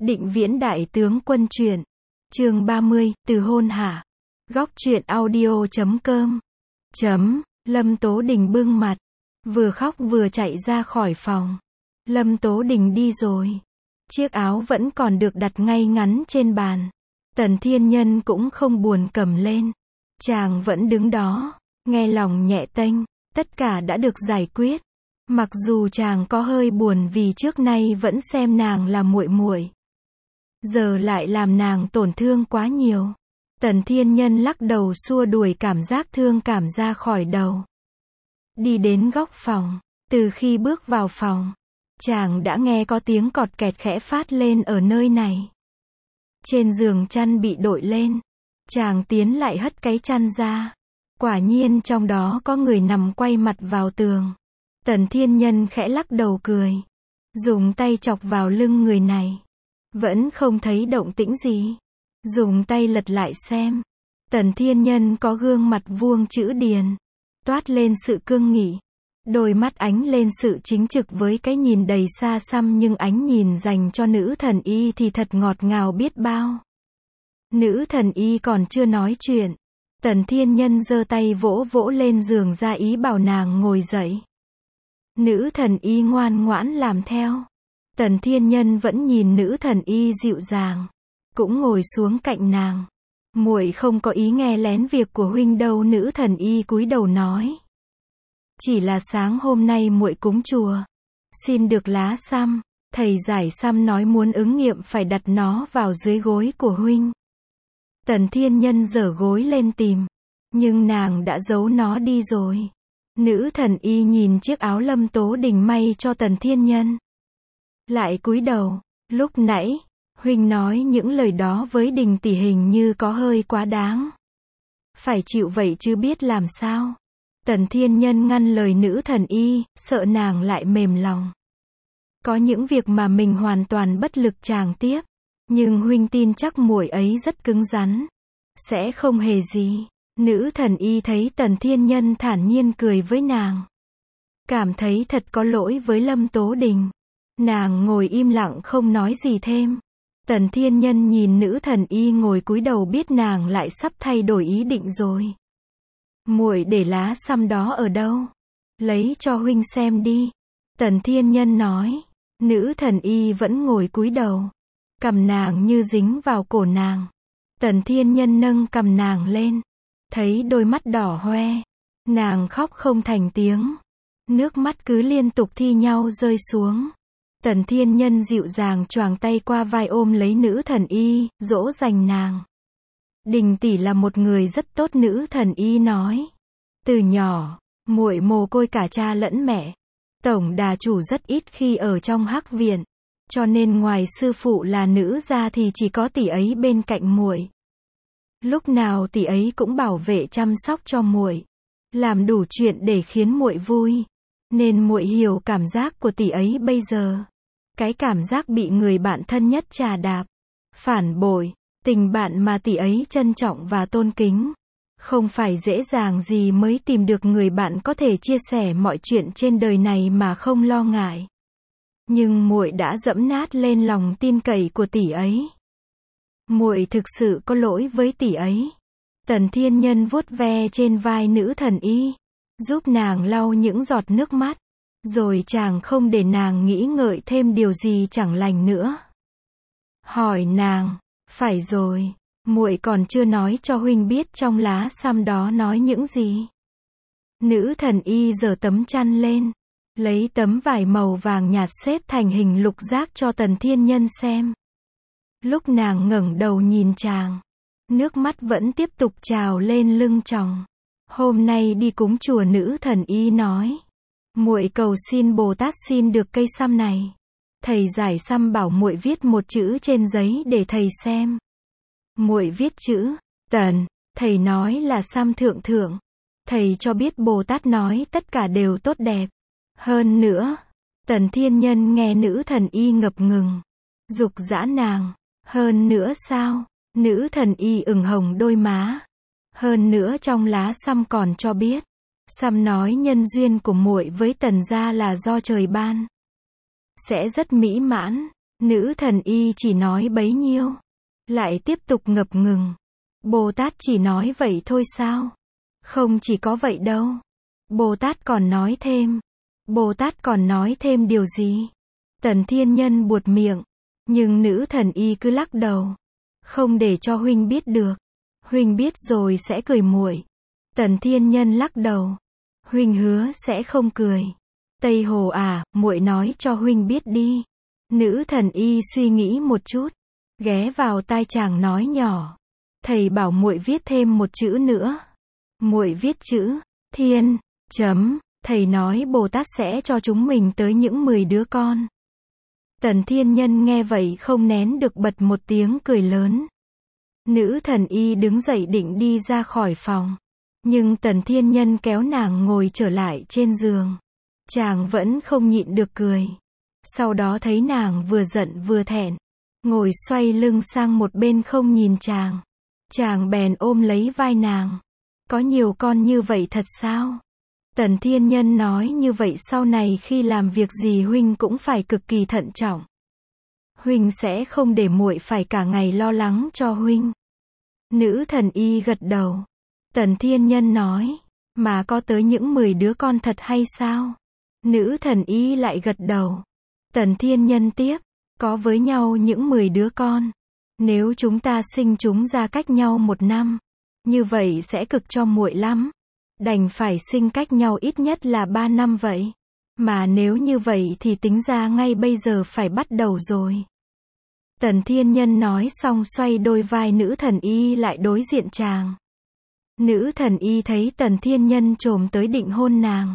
Định Viễn Đại Tướng Quân truyện. Chương 30, từ hôn hả? Góc truyện audio.com. Lâm Tố Đình bưng mặt, vừa khóc vừa chạy ra khỏi phòng. Lâm Tố Đình đi rồi. Chiếc áo vẫn còn được đặt ngay ngắn trên bàn. Tần Thiên Nhân cũng không buồn cầm lên. Chàng vẫn đứng đó, nghe lòng nhẹ tênh, tất cả đã được giải quyết. Mặc dù chàng có hơi buồn vì trước nay vẫn xem nàng là muội muội, giờ lại làm nàng tổn thương quá nhiều. Tần Thiên Nhân lắc đầu xua đuổi cảm giác thương cảm ra khỏi đầu. Đi đến góc phòng, từ khi bước vào phòng, chàng đã nghe có tiếng cọt kẹt khẽ phát lên ở nơi này. Trên giường chăn bị đội lên, chàng tiến lại hất cái chăn ra. Quả nhiên trong đó có người nằm quay mặt vào tường. Tần Thiên Nhân khẽ lắc đầu cười, dùng tay chọc vào lưng người này. Vẫn không thấy động tĩnh gì. Dùng tay lật lại xem. Tần Thiên Nhân có gương mặt vuông chữ điền, toát lên sự cương nghị. Đôi mắt ánh lên sự chính trực với cái nhìn đầy xa xăm, nhưng ánh nhìn dành cho nữ thần y thì thật ngọt ngào biết bao. Nữ thần y còn chưa nói chuyện, Tần Thiên Nhân giơ tay vỗ vỗ lên giường ra ý bảo nàng ngồi dậy. Nữ thần y ngoan ngoãn làm theo. Tần Thiên Nhân vẫn nhìn nữ thần y dịu dàng, cũng ngồi xuống cạnh nàng. Muội không có ý nghe lén việc của huynh đâu. Nữ thần y cúi đầu nói. Chỉ là sáng hôm nay muội cúng chùa, xin được lá xăm. Thầy giải xăm nói muốn ứng nghiệm phải đặt nó vào dưới gối của huynh. Tần Thiên Nhân giở gối lên tìm, nhưng nàng đã giấu nó đi rồi. Nữ thần y nhìn chiếc áo Lâm Tố Đình may cho Tần Thiên Nhân, lại cúi đầu. Lúc nãy, huynh nói những lời đó với Đình tỷ hình như có hơi quá đáng. Phải chịu vậy chứ biết làm sao. Tần Thiên Nhân ngăn lời nữ thần y, sợ nàng lại mềm lòng. Có những việc mà mình hoàn toàn bất lực chàng tiếp. Nhưng huynh tin chắc muội ấy rất cứng rắn, sẽ không hề gì. Nữ thần y thấy Tần Thiên Nhân thản nhiên cười với nàng, cảm thấy thật có lỗi với Lâm Tố Đình. Nàng ngồi im lặng không nói gì thêm. Tần Thiên Nhân nhìn nữ thần y ngồi cúi đầu biết nàng lại sắp thay đổi ý định rồi. Muội để lá xăm đó ở đâu? Lấy cho huynh xem đi. Tần Thiên Nhân nói. Nữ thần y vẫn ngồi cúi đầu, cằm nàng như dính vào cổ nàng. Tần Thiên Nhân nâng cằm nàng lên, thấy đôi mắt đỏ hoe, nàng khóc không thành tiếng, nước mắt cứ liên tục thi nhau rơi xuống. Tần Thiên Nhân dịu dàng choàng tay qua vai ôm lấy nữ thần y, dỗ dành nàng. Đình tỷ là một người rất tốt. Nữ thần y nói. Từ nhỏ, muội mồ côi cả cha lẫn mẹ. Tổng đà chủ rất ít khi ở trong hắc viện, cho nên ngoài sư phụ là nữ ra thì chỉ có tỷ ấy bên cạnh muội. Lúc nào tỷ ấy cũng bảo vệ chăm sóc cho muội, làm đủ chuyện để khiến muội vui, nên muội hiểu cảm giác của tỷ ấy bây giờ. Cái cảm giác bị người bạn thân nhất chà đạp, phản bội. Tình bạn mà tỷ ấy trân trọng và tôn kính. Không phải dễ dàng gì mới tìm được người bạn có thể chia sẻ mọi chuyện trên đời này mà không lo ngại. Nhưng muội đã dẫm nát lên lòng tin cậy của tỷ ấy. Muội thực sự có lỗi với tỷ ấy. Tần Thiên Nhân vuốt ve trên vai nữ thần y, giúp nàng lau những giọt nước mắt. Rồi chàng không để nàng nghĩ ngợi thêm điều gì chẳng lành nữa. Hỏi nàng. Phải rồi, muội còn chưa nói cho huynh biết trong lá xăm đó nói những gì. Nữ thần y giở tấm chăn lên, lấy tấm vải màu vàng nhạt xếp thành hình lục giác cho Tần Thiên Nhân xem. Lúc nàng ngẩng đầu nhìn chàng, nước mắt vẫn tiếp tục trào lên lưng tròng. Hôm nay đi cúng chùa, nữ thần y nói. Muội cầu xin Bồ Tát xin được cây xăm này. Thầy giải xăm bảo muội viết một chữ trên giấy để thầy xem. Muội viết chữ Tần, thầy nói là xăm thượng thượng. Thầy cho biết Bồ Tát nói tất cả đều tốt đẹp. Hơn nữa, Tần Thiên Nhân nghe nữ thần y ngập ngừng, giục giã nàng. Hơn nữa sao? Nữ thần y ửng hồng đôi má. Hơn nữa trong lá xăm còn cho biết, xăm nói nhân duyên của muội với Tần gia là do trời ban, sẽ rất mỹ mãn. Nữ thần y chỉ nói bấy nhiêu. Lại tiếp tục ngập ngừng. Bồ Tát chỉ nói vậy thôi sao? Không chỉ có vậy đâu. Bồ Tát còn nói thêm. Bồ Tát còn nói thêm điều gì? Tần Thiên Nhân buột miệng. Nhưng nữ thần y cứ lắc đầu. Không để cho huynh biết được. Huynh biết rồi sẽ cười muội. Tần Thiên Nhân lắc đầu. Huynh hứa sẽ không cười. Tây Hồ à, muội nói cho huynh biết đi. Nữ thần y suy nghĩ một chút. Ghé vào tai chàng nói nhỏ. Thầy bảo muội viết thêm một chữ nữa. Muội viết chữ Thiên, chấm. Thầy nói Bồ Tát sẽ cho chúng mình tới những 10 đứa con. Tần Thiên Nhân nghe vậy không nén được bật một tiếng cười lớn. Nữ thần y đứng dậy định đi ra khỏi phòng. Nhưng Tần Thiên Nhân kéo nàng ngồi trở lại trên giường. Chàng vẫn không nhịn được cười. Sau đó thấy nàng vừa giận vừa thẹn. Ngồi xoay lưng sang một bên không nhìn chàng. Chàng bèn ôm lấy vai nàng. Có nhiều con như vậy thật sao? Tần Thiên Nhân nói như vậy sau này khi làm việc gì huynh cũng phải cực kỳ thận trọng. Huynh sẽ không để muội phải cả ngày lo lắng cho huynh. Nữ thần y gật đầu. Tần Thiên Nhân nói, mà có tới những 10 đứa con thật hay sao? Nữ thần y lại gật đầu. Tần Thiên Nhân tiếp, có với nhau những 10 đứa con. Nếu chúng ta sinh chúng ra cách nhau 1 năm, như vậy sẽ cực cho muội lắm. Đành phải sinh cách nhau ít nhất là 3 năm vậy. Mà nếu như vậy thì tính ra ngay bây giờ phải bắt đầu rồi. Tần Thiên Nhân nói xong xoay đôi vai nữ thần y lại đối diện chàng. Nữ thần y thấy Tần Thiên Nhân chồm tới định hôn nàng.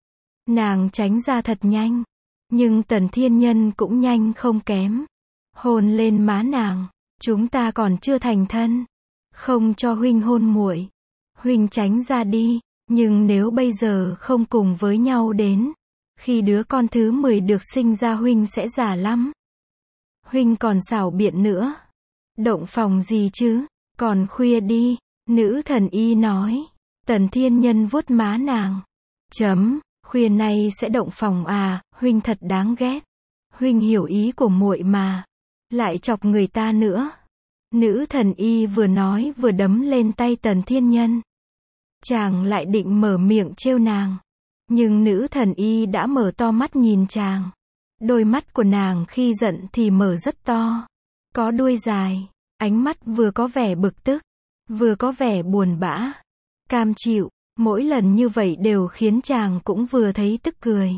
Nàng tránh ra thật nhanh. Nhưng Tần Thiên Nhân cũng nhanh không kém. Hôn lên má nàng. Chúng ta còn chưa thành thân. Không cho huynh hôn muội. Huynh tránh ra đi. Nhưng nếu bây giờ không cùng với nhau đến, khi đứa con thứ 10 được sinh ra huynh sẽ già lắm. Huynh còn xảo biện nữa. Động phòng gì chứ, còn khuya đi. Nữ thần y nói. Tần Thiên Nhân vuốt má nàng. Chấm, khuya nay sẽ động phòng à, huynh thật đáng ghét. Huynh hiểu ý của muội mà. Lại chọc người ta nữa. Nữ thần y vừa nói vừa đấm lên tay Tần Thiên Nhân. Chàng lại định mở miệng trêu nàng. Nhưng nữ thần y đã mở to mắt nhìn chàng. Đôi mắt của nàng khi giận thì mở rất to. Có đuôi dài. Ánh mắt vừa có vẻ bực tức. Vừa có vẻ buồn bã. Cam chịu. Mỗi lần như vậy đều khiến chàng cũng vừa thấy tức cười.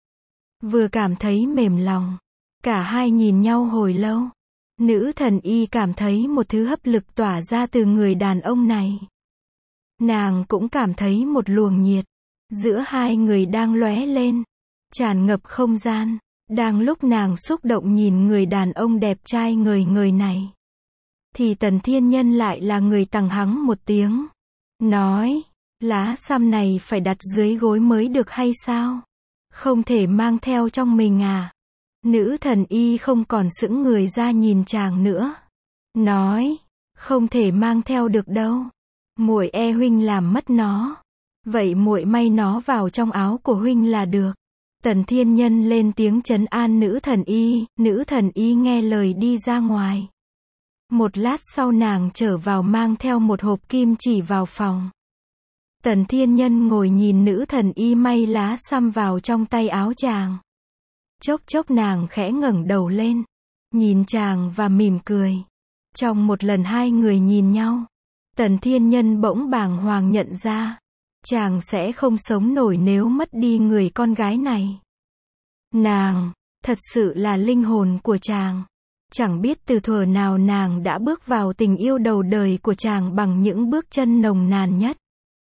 Vừa cảm thấy mềm lòng. Cả hai nhìn nhau hồi lâu. Nữ thần y cảm thấy một thứ hấp lực tỏa ra từ người đàn ông này. Nàng cũng cảm thấy một luồng nhiệt. Giữa hai người đang lóe lên. Tràn ngập không gian. Đang lúc nàng xúc động nhìn người đàn ông đẹp trai ngời ngời này. Thì Tần Thiên Nhân lại là người tằng hắng một tiếng. Nói, lá săm này phải đặt dưới gối mới được hay sao? Không thể mang theo trong mình à? Nữ thần y không còn sững người ra nhìn chàng nữa. Nói, không thể mang theo được đâu. Muội e huynh làm mất nó. Vậy muội may nó vào trong áo của huynh là được. Tần Thiên Nhân lên tiếng trấn an nữ thần y nghe lời đi ra ngoài. Một lát sau nàng trở vào mang theo một hộp kim chỉ vào phòng. Tần Thiên Nhân ngồi nhìn nữ thần y may lá săm vào trong tay áo chàng. Chốc chốc nàng khẽ ngẩng đầu lên, nhìn chàng và mỉm cười. Trong một lần hai người nhìn nhau, Tần Thiên Nhân bỗng bàng hoàng nhận ra, chàng sẽ không sống nổi nếu mất đi người con gái này. Nàng, thật sự là linh hồn của chàng. Chẳng biết từ thuở nào nàng đã bước vào tình yêu đầu đời của chàng bằng những bước chân nồng nàn nhất.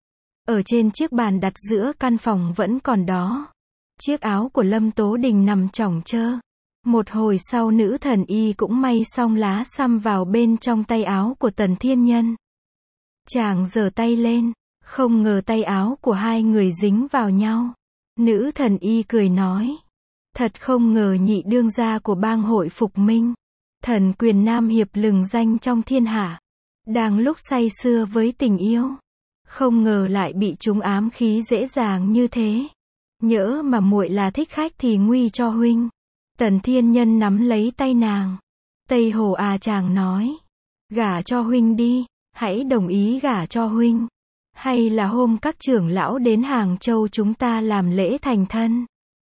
Ở trên chiếc bàn đặt giữa căn phòng vẫn còn đó. Chiếc áo của Lâm Tố Đình nằm chỏng chơ. Một hồi sau nữ thần y cũng may xong lá săm vào bên trong tay áo của Tần Thiên Nhân. Chàng giơ tay lên, không ngờ tay áo của hai người dính vào nhau. Nữ thần y cười nói. Thật không ngờ nhị đương gia của bang hội Phục Minh. Thần quyền nam hiệp lừng danh trong thiên hạ. Đang lúc say sưa với tình yêu. Không ngờ lại bị chúng ám khí dễ dàng như thế. Nhỡ mà muội là thích khách thì nguy cho huynh. Tần Thiên Nhân nắm lấy tay nàng. Tây Hồ à, chàng nói. Gả cho huynh đi, hãy đồng ý gả cho huynh. Hay là hôm các trưởng lão đến Hàng Châu chúng ta làm lễ thành thân.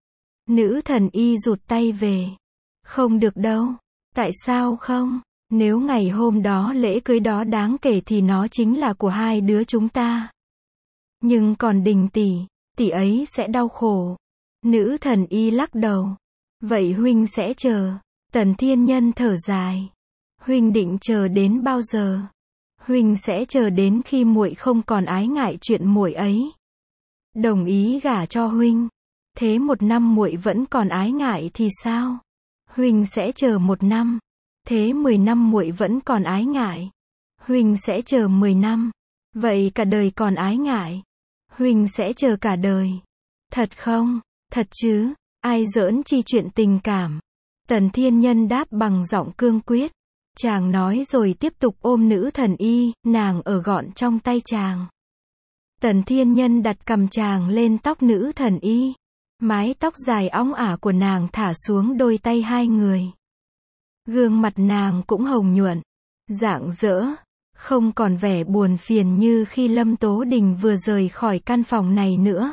Nữ thần y rụt tay về. Không được đâu. Tại sao không? Nếu ngày hôm đó lễ cưới đó đáng kể thì nó chính là của hai đứa chúng ta. Nhưng còn Đình tỷ ấy sẽ đau khổ. Nữ thần y lắc đầu. Vậy huynh sẽ chờ. Tần Thiên Nhân thở dài. Huynh định chờ đến bao giờ? Huynh sẽ chờ đến khi muội không còn ái ngại chuyện muội ấy. Đồng ý gả cho huynh. Thế 1 năm muội vẫn còn ái ngại thì sao? Huynh sẽ chờ 1 năm. Thế 10 năm muội vẫn còn ái ngại. Huynh sẽ chờ 10 năm. Vậy cả đời còn ái ngại. Huynh sẽ chờ cả đời. Thật không? Thật chứ? Ai giỡn chi chuyện tình cảm? Tần Thiên Nhân đáp bằng giọng cương quyết. Chàng nói rồi tiếp tục ôm nữ thần y, nàng ở gọn trong tay chàng. Tần Thiên Nhân đặt cằm chàng lên tóc nữ thần y. Mái tóc dài óng ả của nàng thả xuống đôi tay hai người. Gương mặt nàng cũng hồng nhuận, rạng rỡ, không còn vẻ buồn phiền như khi Lâm Tố Đình vừa rời khỏi căn phòng này nữa.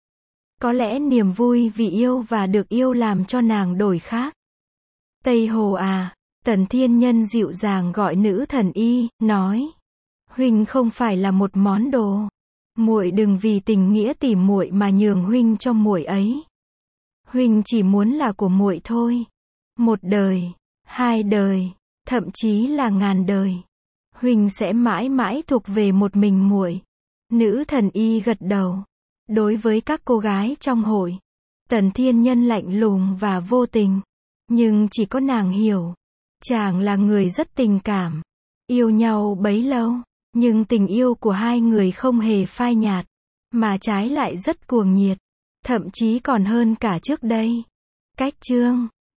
Có lẽ niềm vui vì yêu và được yêu làm cho nàng đổi khác. Tây Hồ à, Tần Thiên Nhân dịu dàng gọi nữ thần y, nói. Huynh không phải là một món đồ. Muội đừng vì tình nghĩa tỉ muội mà nhường huynh cho muội ấy. Huynh chỉ muốn là của muội thôi. 1 đời, 2 đời, thậm chí là ngàn đời. Huynh sẽ mãi mãi thuộc về một mình muội. Nữ thần y gật đầu. Đối với các cô gái trong hội, Tần Thiên Nhân lạnh lùng và vô tình. Nhưng chỉ có nàng hiểu. Chàng là người rất tình cảm. Yêu nhau bấy lâu. Nhưng tình yêu của hai người không hề phai nhạt. Mà trái lại rất cuồng nhiệt. Thậm chí còn hơn cả trước đây. Cách chương